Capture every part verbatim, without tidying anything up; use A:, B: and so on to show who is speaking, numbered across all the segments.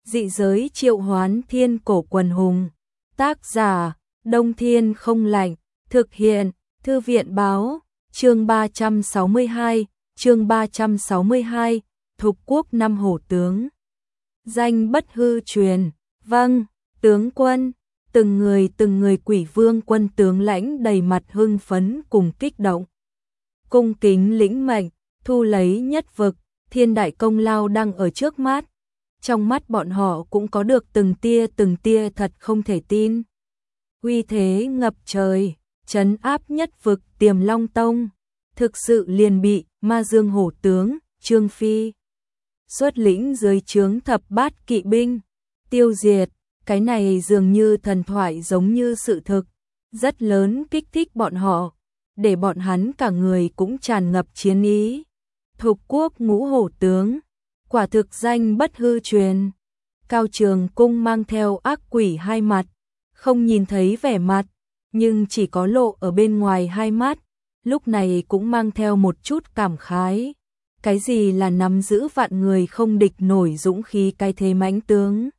A: Dị giới triệu hoán thiên cổ quần hùng. Tác giả, Đông Thiên không lạnh. Thực hiện, Thư viện báo. Chương ba trăm sáu mươi hai, chương ba trăm sáu mươi hai, Thục quốc năm hổ tướng. Danh bất hư truyền. Vâng, tướng quân. Từng người từng người Quỷ Vương quân tướng lãnh đầy mặt hưng phấn cùng kích động. Cung kính lĩnh mệnh, thu lấy nhất vực, thiên đại công lao đang ở trước mắt. Trong mắt bọn họ cũng có được từng tia từng tia thật không thể tin. Uy thế ngập trời, trấn áp nhất vực Tiềm Long Tông. Thực sự liền bị Ma Dương hổ tướng, Trương Phi xuất lĩnh dưới trướng thập bát kỵ binh, tiêu diệt. Cái này dường như thần thoại giống như sự thực, rất lớn kích thích bọn họ, để bọn hắn cả người cũng tràn ngập chiến ý. Thục quốc ngũ hổ tướng, quả thực danh bất hư truyền. Cao Trường Cung mang theo ác quỷ hai mặt, không nhìn thấy vẻ mặt, nhưng chỉ có lộ ở bên ngoài hai mắt, lúc này cũng mang theo một chút cảm khái. Cái gì là nắm giữ vạn người không địch nổi dũng khí cái thế mãnh tướng?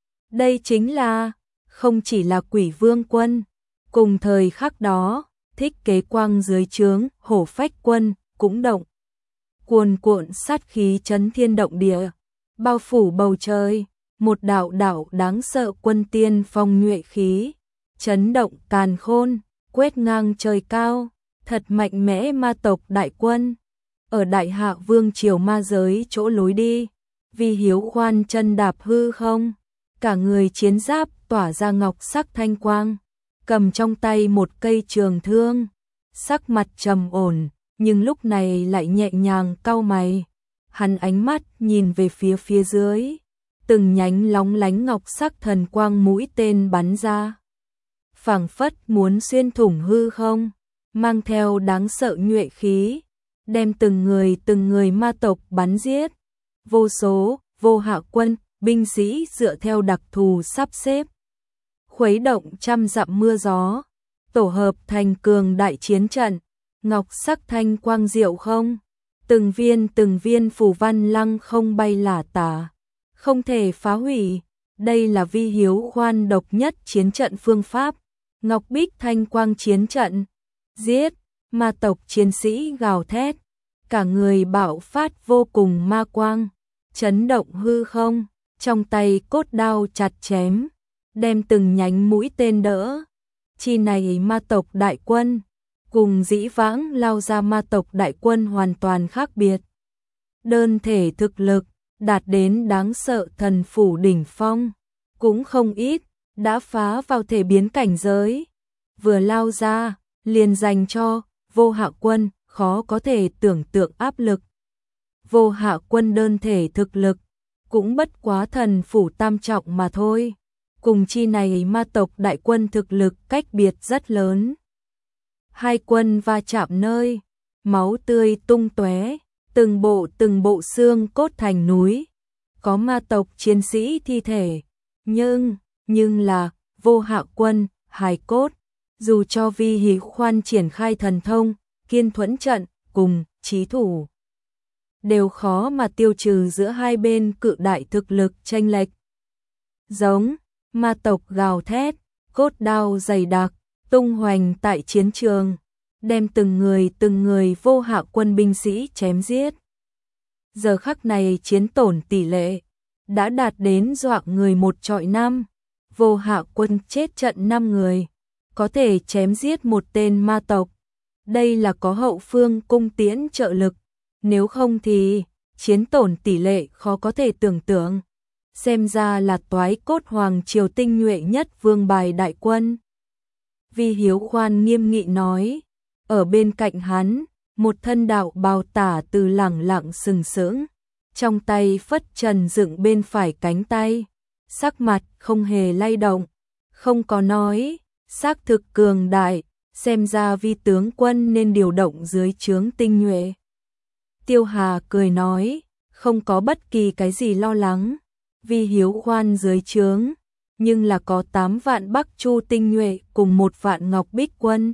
A: Đây chính là, không chỉ là Quỷ Vương quân, cùng thời khắc đó, Thích Kế Quang dưới trướng, Hổ Phách quân, cũng động. Cuồn cuộn sát khí chấn thiên động địa, bao phủ bầu trời, một đạo đạo đáng sợ quân tiên phong nhuệ khí, chấn động càn khôn, quét ngang trời cao, thật mạnh mẽ ma tộc đại quân. Ở Đại Hạ Vương triều ma giới chỗ lối đi, Vi Hiếu khoan chân đạp hư không, cả người chiến giáp tỏa ra ngọc sắc thanh quang, cầm trong tay một cây trường thương, sắc mặt trầm ổn, nhưng lúc này lại nhẹ nhàng cau mày. Hắn ánh mắt nhìn về phía phía dưới, từng nhánh lóng lánh ngọc sắc thần quang mũi tên bắn ra, phảng phất muốn xuyên thủng hư không, mang theo đáng sợ nhuệ khí, đem từng người từng người ma tộc bắn giết. Vô số, vô hạ quân, binh sĩ dựa theo đặc thù sắp xếp, khuấy động trăm dặm mưa gió, tổ hợp thành cường đại chiến trận, ngọc sắc thanh quang diệu không, từng viên từng viên phù văn lăng không bay lả tả, không thể phá hủy. Đây là Vi Hiếu khoan độc nhất chiến trận phương pháp, ngọc bích thanh quang chiến trận, giết, ma tộc chiến sĩ gào thét, cả người bạo phát vô cùng ma quang, chấn động hư không, trong tay cốt đao chặt chém, đem từng nhánh mũi tên đỡ. Chi này ma tộc đại quân, cùng dĩ vãng lao ra ma tộc đại quân hoàn toàn khác biệt. Đơn thể thực lực, đạt đến đáng sợ thần phủ đỉnh phong, cũng không ít, đã phá vào thể biến cảnh giới. Vừa lao ra, liền dành cho vô hạ quân, khó có thể tưởng tượng áp lực. Vô hạ quân đơn thể thực lực, cũng bất quá thần phủ tam trọng mà thôi. Cùng chi này ma tộc đại quân thực lực cách biệt rất lớn. Hai quân va chạm nơi, máu tươi tung tóe, từng bộ từng bộ xương cốt thành núi. Có ma tộc chiến sĩ thi thể, nhưng, nhưng là, vô hạ quân, hài cốt. Dù cho Vi Hiếu khoan triển khai thần thông, kiên thuẫn trận, cùng, chí thủ, đều khó mà tiêu trừ giữa hai bên cự đại thực lực chênh lệch. Giống, ma tộc gào thét, cốt đao dày đặc, tung hoành tại chiến trường, đem từng người từng người vô hạ quân binh sĩ chém giết. Giờ khắc này chiến tổn tỷ lệ đã đạt đến dọa người một trọi năm, vô hạ quân chết trận năm người, có thể chém giết một tên ma tộc. Đây là có hậu phương cung tiễn trợ lực, nếu không thì chiến tổn tỷ lệ khó có thể tưởng tượng. Xem ra là toái cốt hoàng triều tinh nhuệ nhất vương bài đại quân. Vi Hiếu khoan nghiêm nghị nói, ở bên cạnh hắn, một thân đạo bào tả từ lẳng lặng sừng sững, trong tay phất trần dựng bên phải cánh tay, sắc mặt không hề lay động, không có nói, xác thực cường đại, xem ra Vi tướng quân nên điều động dưới trướng tinh nhuệ. Tiêu Hà cười nói, không có bất kỳ cái gì lo lắng, Vi Hiếu khoan dưới trướng, nhưng là có tám vạn Bắc Chu tinh nhuệ cùng một vạn Ngọc Bích quân.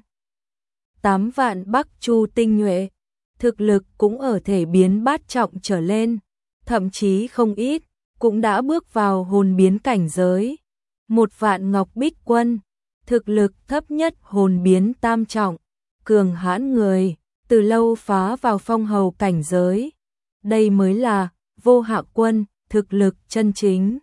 A: tám vạn Bắc Chu tinh nhuệ, thực lực cũng ở thể biến bát trọng trở lên, thậm chí không ít, cũng đã bước vào hồn biến cảnh giới. Một vạn ngọc bích quân, thực lực thấp nhất hồn biến tam trọng, cường hãn người, từ lâu phá vào phong hầu cảnh giới. Đây mới là vô hạ quân, thực lực chân chính.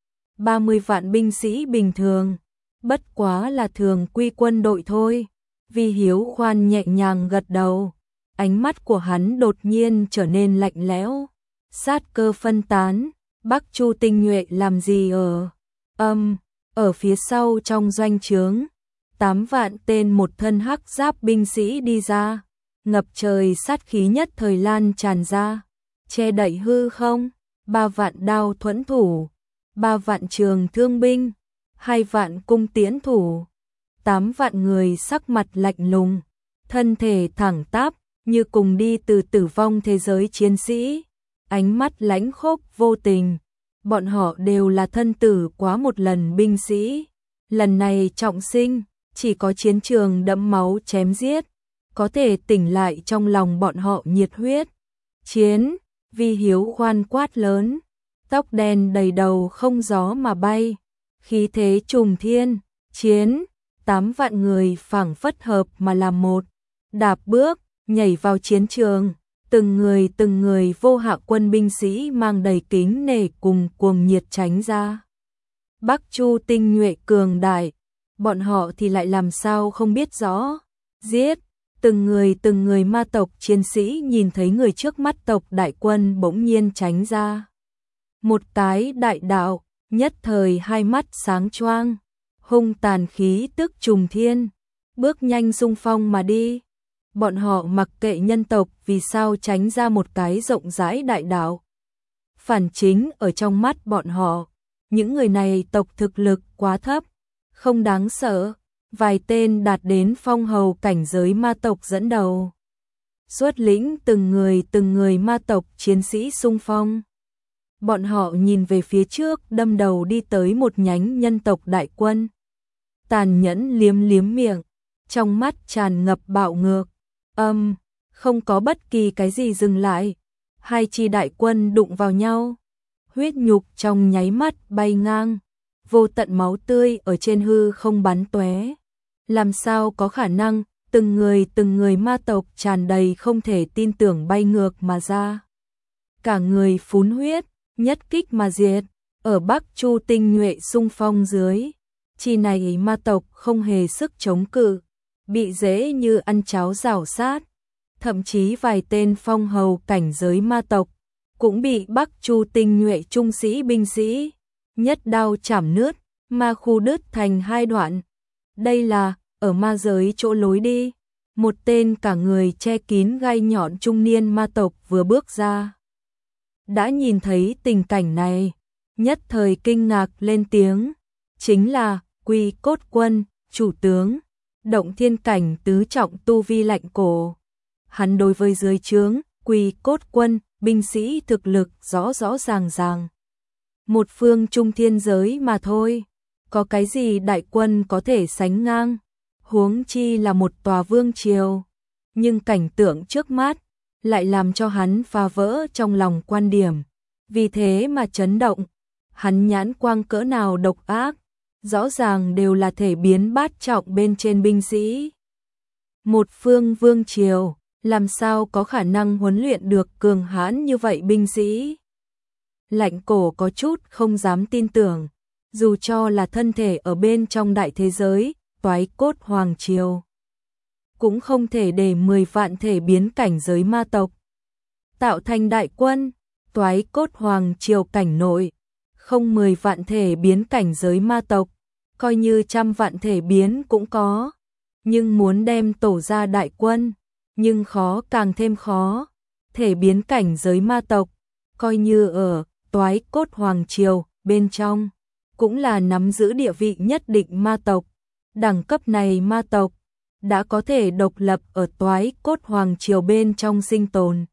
A: ba mươi vạn binh sĩ bình thường, bất quá là thường quy quân đội thôi. Vi Hiếu khoan nhẹ nhàng gật đầu, ánh mắt của hắn đột nhiên trở nên lạnh lẽo, sát cơ phân tán. Bắc Chu tinh nhuệ làm gì ở âm, ở phía sau trong doanh trướng, tám vạn tên một thân hắc giáp binh sĩ đi ra, ngập trời sát khí nhất thời lan tràn ra, che đậy hư không, ba vạn đao thuẫn thủ, ba vạn trường thương binh, hai vạn cung tiễn thủ, tám vạn người sắc mặt lạnh lùng, thân thể thẳng tắp, như cùng đi từ tử vong thế giới chiến sĩ, ánh mắt lãnh khốc vô tình. Bọn họ đều là thân tử quá một lần binh sĩ, lần này trọng sinh, chỉ có chiến trường đẫm máu chém giết, có thể tỉnh lại trong lòng bọn họ nhiệt huyết. Chiến, Vi Hiếu khoan quát lớn, tóc đen đầy đầu không gió mà bay, khí thế trùng thiên, chiến, tám vạn người phảng phất hợp mà làm một, đạp bước, nhảy vào chiến trường. Từng người từng người vô hạ quân binh sĩ mang đầy kính nể cùng cuồng nhiệt tránh ra. Bắc Chu tinh nhuệ cường đại, bọn họ thì lại làm sao không biết rõ. Giết, từng người từng người ma tộc chiến sĩ nhìn thấy người trước mắt tộc đại quân bỗng nhiên tránh ra. Một cái đại đạo, nhất thời hai mắt sáng choang, hung tàn khí tức trùng thiên, bước nhanh xung phong mà đi. Bọn họ mặc kệ nhân tộc vì sao tránh ra một cái rộng rãi đại đạo. Phản chính ở trong mắt bọn họ, những người này tộc thực lực quá thấp, không đáng sợ, vài tên đạt đến phong hầu cảnh giới ma tộc dẫn đầu. Xuất lĩnh từng người từng người ma tộc chiến sĩ xung phong. Bọn họ nhìn về phía trước đâm đầu đi tới một nhánh nhân tộc đại quân. Tàn nhẫn liếm liếm miệng, trong mắt tràn ngập bạo ngược. Âm, um, không có bất kỳ cái gì dừng lại, hai chi đại quân đụng vào nhau, huyết nhục trong nháy mắt bay ngang, vô tận máu tươi ở trên hư không bắn tóe. Làm sao có khả năng, từng người từng người ma tộc tràn đầy không thể tin tưởng bay ngược mà ra. Cả người phún huyết, nhất kích mà diệt, ở Bắc Chu tinh nhuệ xung phong dưới, chi này ma tộc không hề sức chống cự. Bị dễ như ăn cháo rào sát, thậm chí vài tên phong hầu cảnh giới ma tộc cũng bị Bắc Chu tinh nhuệ trung sĩ binh sĩ nhất đao chảm nứt, ma khu đứt thành hai đoạn. Đây là ở ma giới chỗ lối đi, một tên cả người che kín gai nhọn trung niên ma tộc vừa bước ra, đã nhìn thấy tình cảnh này, nhất thời kinh ngạc lên tiếng, chính là Quy Cốt Quân chủ tướng. Động thiên cảnh tứ trọng tu vi lạnh cổ. Hắn đối với dưới trướng, Quy Cốt Quân, binh sĩ thực lực rõ rõ ràng ràng. Một phương trung thiên giới mà thôi, có cái gì đại quân có thể sánh ngang, huống chi là một tòa vương triều. Nhưng cảnh tượng trước mắt lại làm cho hắn phá vỡ trong lòng quan điểm, vì thế mà chấn động. Hắn nhãn quang cỡ nào độc ác, rõ ràng đều là thể biến bát trọng bên trên binh sĩ. Một phương vương triều, làm sao có khả năng huấn luyện được cường hãn như vậy binh sĩ? Lạnh cổ có chút không dám tin tưởng, dù cho là thân thể ở bên trong đại thế giới, toái cốt hoàng triều, cũng không thể để mười vạn thể biến cảnh giới ma tộc tạo thành đại quân. Toái cốt hoàng triều cảnh nội, không mười vạn thể biến cảnh giới ma tộc, coi như trăm vạn thể biến cũng có, nhưng muốn đem tổ ra đại quân, nhưng khó càng thêm khó. Thể biến cảnh giới ma tộc, coi như ở Toái Cốt Hoàng Triều bên trong, cũng là nắm giữ địa vị nhất định ma tộc. Đẳng cấp này ma tộc đã có thể độc lập ở Toái Cốt Hoàng Triều bên trong sinh tồn.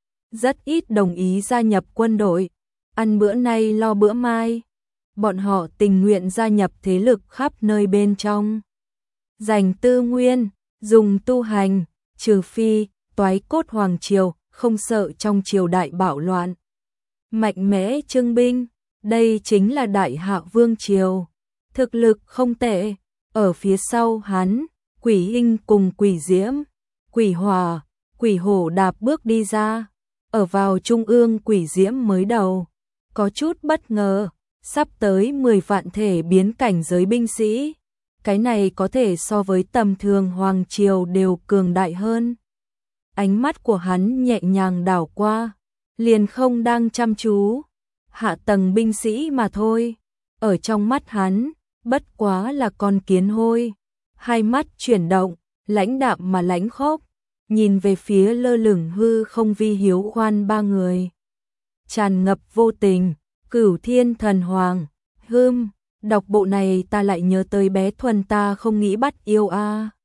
A: Rất ít đồng ý gia nhập quân đội, ăn bữa nay lo bữa mai. Bọn họ tình nguyện gia nhập thế lực khắp nơi bên trong. Dành tư nguyên, dùng tu hành, trừ phi Toái Cốt Hoàng Triều không sợ trong triều đại bạo loạn. Mạnh mẽ trưng binh, đây chính là Đại Hạ Vương Triều, thực lực không tệ. Ở phía sau hắn, Quỷ Inh cùng Quỷ Diễm, Quỷ Hòa, Quỷ Hổ đạp bước đi ra. Ở vào trung ương Quỷ Diễm mới đầu, có chút bất ngờ, sắp tới mười vạn thể biến cảnh giới binh sĩ. Cái này có thể so với tầm thường Hoàng Triều đều cường đại hơn. Ánh mắt của hắn nhẹ nhàng đảo qua, liền không đang chăm chú. Hạ tầng binh sĩ mà thôi, ở trong mắt hắn, bất quá là con kiến hôi. Hai mắt chuyển động, lãnh đạm mà lãnh khốc, nhìn về phía lơ lửng hư không Vi Hiếu Khoan ba người. Tràn ngập vô tình, Cửu Thiên Thần Hoàng, hưm, đọc bộ này ta lại nhớ tới bé Thuần ta không nghĩ bắt yêu a.